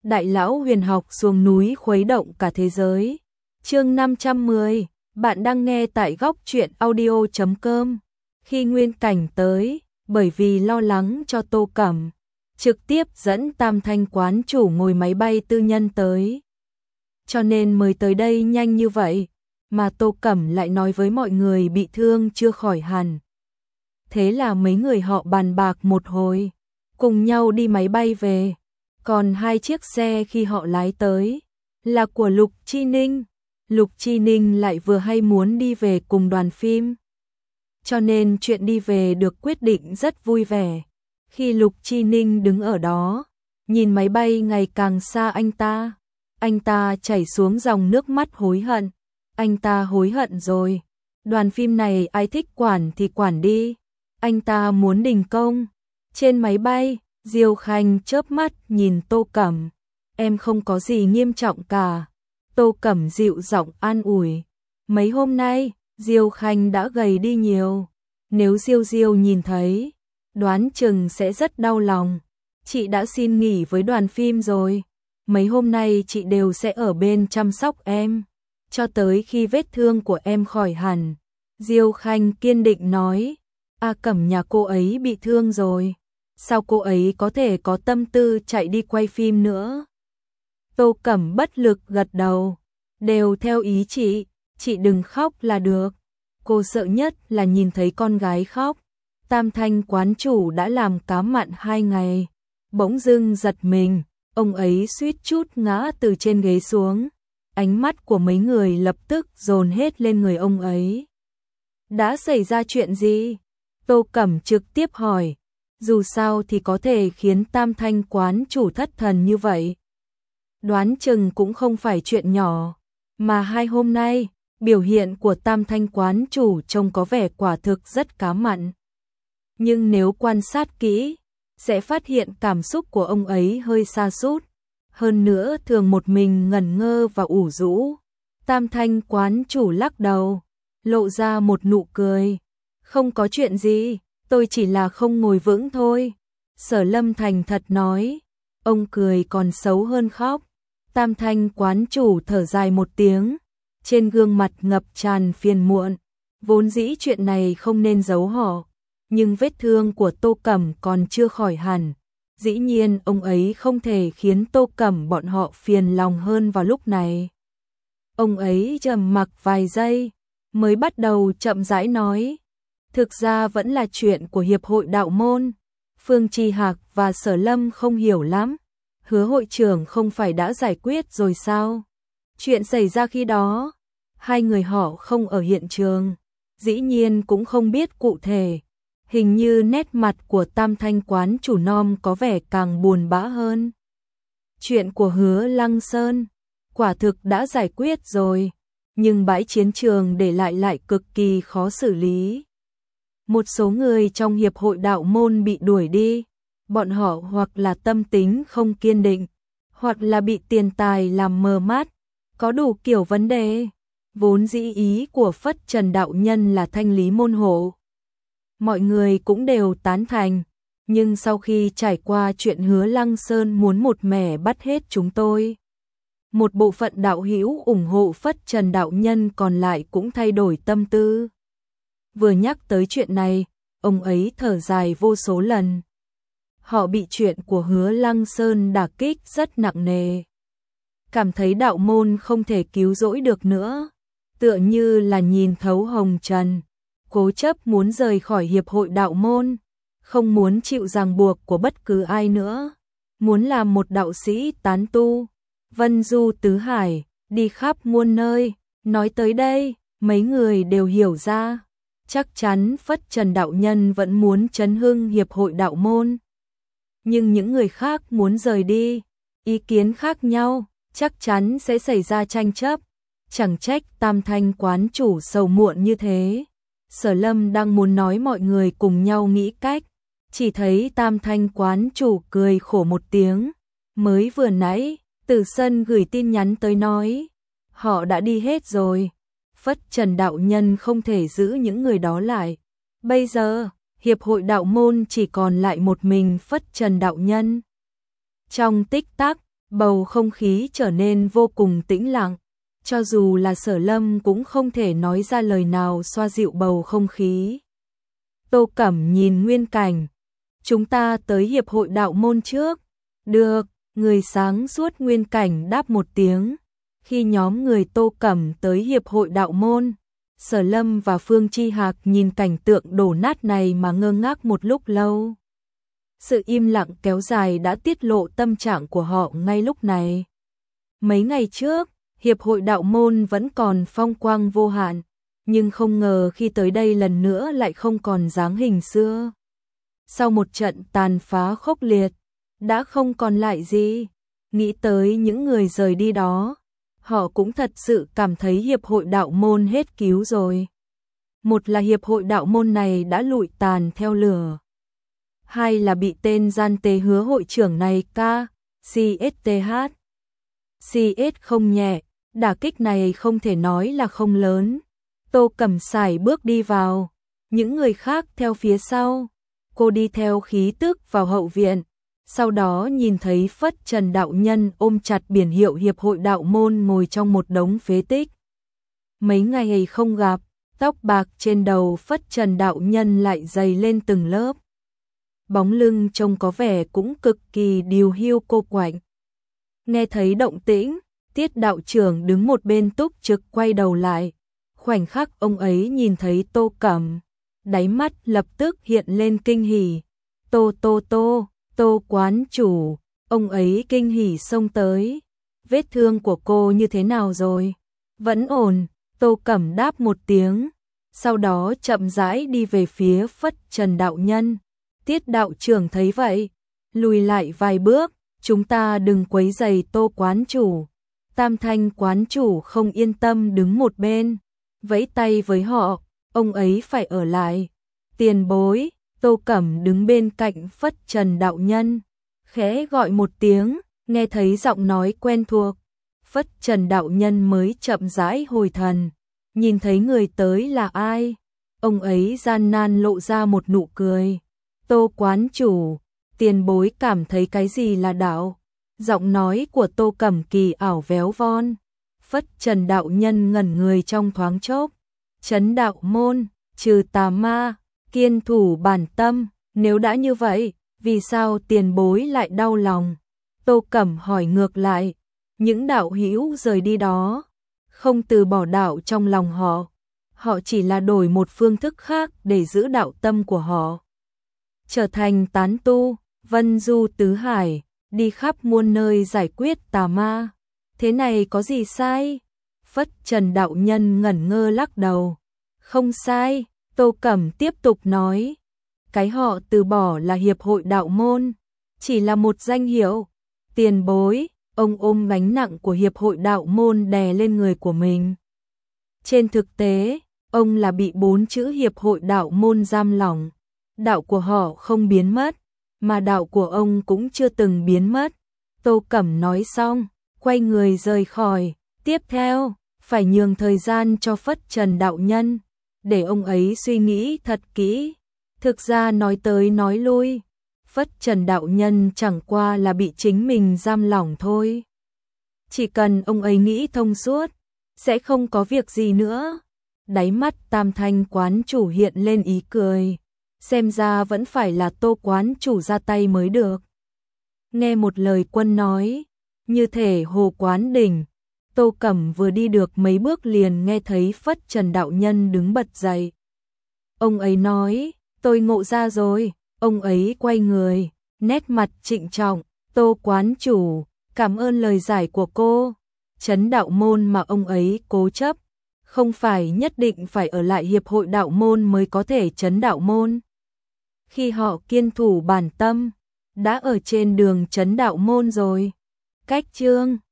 Đại lão huyền học xuống núi khuấy động cả thế giới. Chương 510, bạn đang nghe tại góc truyện audio.com. Khi Nguyên Cảnh tới, bởi vì lo lắng cho Tô Cẩm, trực tiếp dẫn Tam Thanh quán chủ ngồi máy bay tư nhân tới. Cho nên mới tới đây nhanh như vậy, mà Tô Cẩm lại nói với mọi người bị thương chưa khỏi hẳn. Thế là mấy người họ bàn bạc một hồi, cùng nhau đi máy bay về. Còn hai chiếc xe khi họ lái tới là của Lục Chi Ninh. Lục Chi Ninh lại vừa hay muốn đi về cùng đoàn phim. Cho nên chuyện đi về được quyết định rất vui vẻ. Khi Lục Chi Ninh đứng ở đó, nhìn máy bay ngày càng xa anh ta chảy xuống dòng nước mắt hối hận. Anh ta hối hận rồi. Đoàn phim này ai thích quản thì quản đi. Anh ta muốn đình công. Trên máy bay, Diêu Khanh chớp mắt nhìn Tô Cẩm. Em không có gì nghiêm trọng cả. Tô Cẩm dịu giọng an ủi. Mấy hôm nay, Diêu Khanh đã gầy đi nhiều. Nếu Diêu nhìn thấy, đoán chừng sẽ rất đau lòng. Chị đã xin nghỉ với đoàn phim rồi. Mấy hôm nay chị đều sẽ ở bên chăm sóc em, cho tới khi vết thương của em khỏi hẳn. Diêu Khanh kiên định nói. Cẩm nhà cô ấy bị thương rồi. Sao cô ấy có thể có tâm tư chạy đi quay phim nữa? Tô Cẩm bất lực gật đầu. Đều theo ý chị đừng khóc là được. Cô sợ nhất là nhìn thấy con gái khóc. Tam Thanh quán chủ đã làm cá mặn 2 ngày. Bỗng dưng giật mình, ông ấy suýt chút ngã từ trên ghế xuống. Ánh mắt của mấy người lập tức dồn hết lên người ông ấy. Đã xảy ra chuyện gì? Tô Cẩm trực tiếp hỏi. Dù sao thì có thể khiến Tam Thanh quán chủ thất thần như vậy. Đoán chừng cũng không phải chuyện nhỏ. Mà 2 hôm nay, biểu hiện của Tam Thanh quán chủ trông có vẻ quả thực rất cá mặn. Nhưng nếu quan sát kỹ, sẽ phát hiện cảm xúc của ông ấy hơi sa sút. Hơn nữa thường một mình ngẩn ngơ và ủ rũ. Tam Thanh quán chủ lắc đầu, lộ ra một nụ cười. Không có chuyện gì, tôi chỉ là không ngồi vững thôi. Sở Lâm thành thật nói. Ông cười còn xấu hơn khóc. Tam Thanh quán chủ thở dài một tiếng, trên gương mặt ngập tràn phiền muộn. Vốn dĩ chuyện này không nên giấu họ, nhưng vết thương của Tô Cẩm còn chưa khỏi hẳn. Dĩ nhiên ông ấy không thể khiến Tô Cẩm bọn họ phiền lòng hơn vào lúc này. Ông ấy trầm mặc vài giây, mới bắt đầu chậm rãi nói. Thực ra vẫn là chuyện của Hiệp hội Đạo Môn. Phương Chi Hạc và Sở Lâm không hiểu lắm. Hứa hội trưởng không phải đã giải quyết rồi sao? Chuyện xảy ra khi đó, hai người họ không ở hiện trường, dĩ nhiên cũng không biết cụ thể. Hình như nét mặt của Tam Thanh quán chủ nom có vẻ càng buồn bã hơn. Chuyện của Hứa Lăng Sơn, quả thực đã giải quyết rồi, nhưng bãi chiến trường để lại cực kỳ khó xử lý. Một số người trong Hiệp hội Đạo Môn bị đuổi đi. Bọn họ hoặc là tâm tính không kiên định, hoặc là bị tiền tài làm mờ mắt, có đủ kiểu vấn đề. Vốn dĩ ý của Phất Trần đạo nhân là thanh lý môn hộ. Mọi người cũng đều tán thành, nhưng sau khi trải qua chuyện Hứa Lăng Sơn muốn một mẻ bắt hết chúng tôi, một bộ phận đạo hữu ủng hộ Phất Trần đạo nhân còn lại cũng thay đổi tâm tư. Vừa nhắc tới chuyện này, ông ấy thở dài vô số lần. Họ bị chuyện của Hứa Lăng Sơn đả kích rất nặng nề. Cảm thấy đạo môn không thể cứu rỗi được nữa. Tựa như là nhìn thấu hồng trần. Cố chấp muốn rời khỏi Hiệp hội Đạo Môn. Không muốn chịu ràng buộc của bất cứ ai nữa. Muốn làm một đạo sĩ tán tu. Vân du tứ hải, đi khắp muôn nơi. Nói tới đây, mấy người đều hiểu ra. Chắc chắn Phất Trần đạo nhân vẫn muốn chấn hưng Hiệp hội Đạo Môn. Nhưng những người khác muốn rời đi, ý kiến khác nhau, chắc chắn sẽ xảy ra tranh chấp. Chẳng trách Tam Thanh quán chủ sầu muộn như thế. Sở Lâm đang muốn nói mọi người cùng nhau nghĩ cách, chỉ thấy Tam Thanh quán chủ cười khổ một tiếng. Mới vừa nãy, Tử Sân gửi tin nhắn tới nói, họ đã đi hết rồi. Phất Trần đạo nhân không thể giữ những người đó lại. Bây giờ, Hiệp hội Đạo Môn chỉ còn lại một mình Phất Trần đạo nhân. Trong tích tắc, bầu không khí trở nên vô cùng tĩnh lặng, cho dù là Sở Lâm cũng không thể nói ra lời nào xoa dịu bầu không khí. Tô Cẩm nhìn Nguyên Cảnh, chúng ta tới hiệp hội đạo môn trước. Được, người sáng suốt Nguyên Cảnh đáp một tiếng. Khi nhóm người Tô Cẩm tới hiệp hội đạo môn, Sở Lâm và Phương Chi Hạc nhìn cảnh tượng đổ nát này mà ngơ ngác một lúc lâu. Sự im lặng kéo dài đã tiết lộ tâm trạng của họ ngay lúc này. Mấy ngày trước, hiệp hội đạo môn vẫn còn phong quang vô hạn, nhưng không ngờ khi tới đây lần nữa lại không còn dáng hình xưa. Sau một trận tàn phá khốc liệt, đã không còn lại gì. Nghĩ tới những người rời đi đó, họ cũng thật sự cảm thấy hiệp hội đạo môn hết cứu rồi. Một là hiệp hội đạo môn này đã lụi tàn theo lửa. Hai là bị tên gian tế Hứa hội trưởng này CSTH. CS không nhẹ, đả kích này không thể nói là không lớn. Tô Cẩm sải bước đi vào, những người khác theo phía sau. Cô đi theo khí tức vào hậu viện, sau đó nhìn thấy Phất Trần đạo nhân ôm chặt biển hiệu hiệp hội đạo môn ngồi trong một đống phế tích. Mấy ngày không gặp, tóc bạc trên đầu Phất Trần đạo nhân lại dày lên từng lớp. Bóng lưng trông có vẻ cũng cực kỳ điều hiu cô quạnh. Nghe thấy động tĩnh, Tiết đạo trưởng đứng một bên túc trực quay đầu lại. Khoảnh khắc ông ấy nhìn thấy Tô Cẩm, đáy mắt lập tức hiện lên kinh hỉ. Tô quán chủ, ông ấy kinh hỉ xông tới. Vết thương của cô như thế nào rồi? Vẫn ổn, Tô Cẩm đáp một tiếng, sau đó chậm rãi đi về phía Phất Trần đạo nhân. Tiết đạo trưởng thấy vậy, lùi lại vài bước, chúng ta đừng quấy rầy Tô quán chủ. Tam Thanh quán chủ không yên tâm đứng một bên, vẫy tay với họ, ông ấy phải ở lại. Tiền bối, Tô Cẩm đứng bên cạnh Phất Trần đạo nhân, khẽ gọi một tiếng, nghe thấy giọng nói quen thuộc. Phất Trần đạo nhân mới chậm rãi hồi thần, nhìn thấy người tới là ai, ông ấy gian nan lộ ra một nụ cười. Tô quán chủ, tiền bối cảm thấy cái gì là đạo? Giọng nói của Tô Cẩm kỳ ảo véo von. Phất Trần đạo nhân ngẩn người trong thoáng chốc. Trấn đạo môn, trừ tà ma, kiên thủ bản tâm, nếu đã như vậy, vì sao tiền bối lại đau lòng? Tô Cẩm hỏi ngược lại, những đạo hữu rời đi đó, không từ bỏ đạo trong lòng họ chỉ là đổi một phương thức khác để giữ đạo tâm của họ. Trở thành tán tu, vân du tứ hải, đi khắp muôn nơi giải quyết tà ma. Thế này có gì sai? Phất Trần đạo nhân ngẩn ngơ lắc đầu. Không sai, Tô Cẩm tiếp tục nói. Cái họ từ bỏ là hiệp hội đạo môn, chỉ là một danh hiệu. Tiền bối, ông ôm gánh nặng của hiệp hội đạo môn đè lên người của mình. Trên thực tế, ông là bị 4 chữ hiệp hội đạo môn giam lỏng. Đạo của họ không biến mất, mà đạo của ông cũng chưa từng biến mất. Tô Cẩm nói xong, quay người rời khỏi. Tiếp theo, phải nhường thời gian cho Phất Trần đạo nhân, để ông ấy suy nghĩ thật kỹ. Thực ra nói tới nói lui, Phất Trần đạo nhân chẳng qua là bị chính mình giam lỏng thôi. Chỉ cần ông ấy nghĩ thông suốt, sẽ không có việc gì nữa. Đáy mắt Tam Thanh quán chủ hiện lên ý cười. Xem ra vẫn phải là Tô quán chủ ra tay mới được. Nghe một lời quân nói, như thể hồ quán đỉnh. Tô Cẩm vừa đi được mấy bước liền nghe thấy Phất Trần đạo nhân đứng bật dậy. Ông ấy nói, tôi ngộ ra rồi. Ông ấy quay người, nét mặt trịnh trọng. Tô quán chủ, cảm ơn lời giải của cô. Trấn đạo môn mà ông ấy cố chấp, không phải nhất định phải ở lại hiệp hội đạo môn mới có thể trấn đạo môn. Khi họ kiên thủ bản tâm, đã ở trên đường trấn đạo môn rồi. Cách chương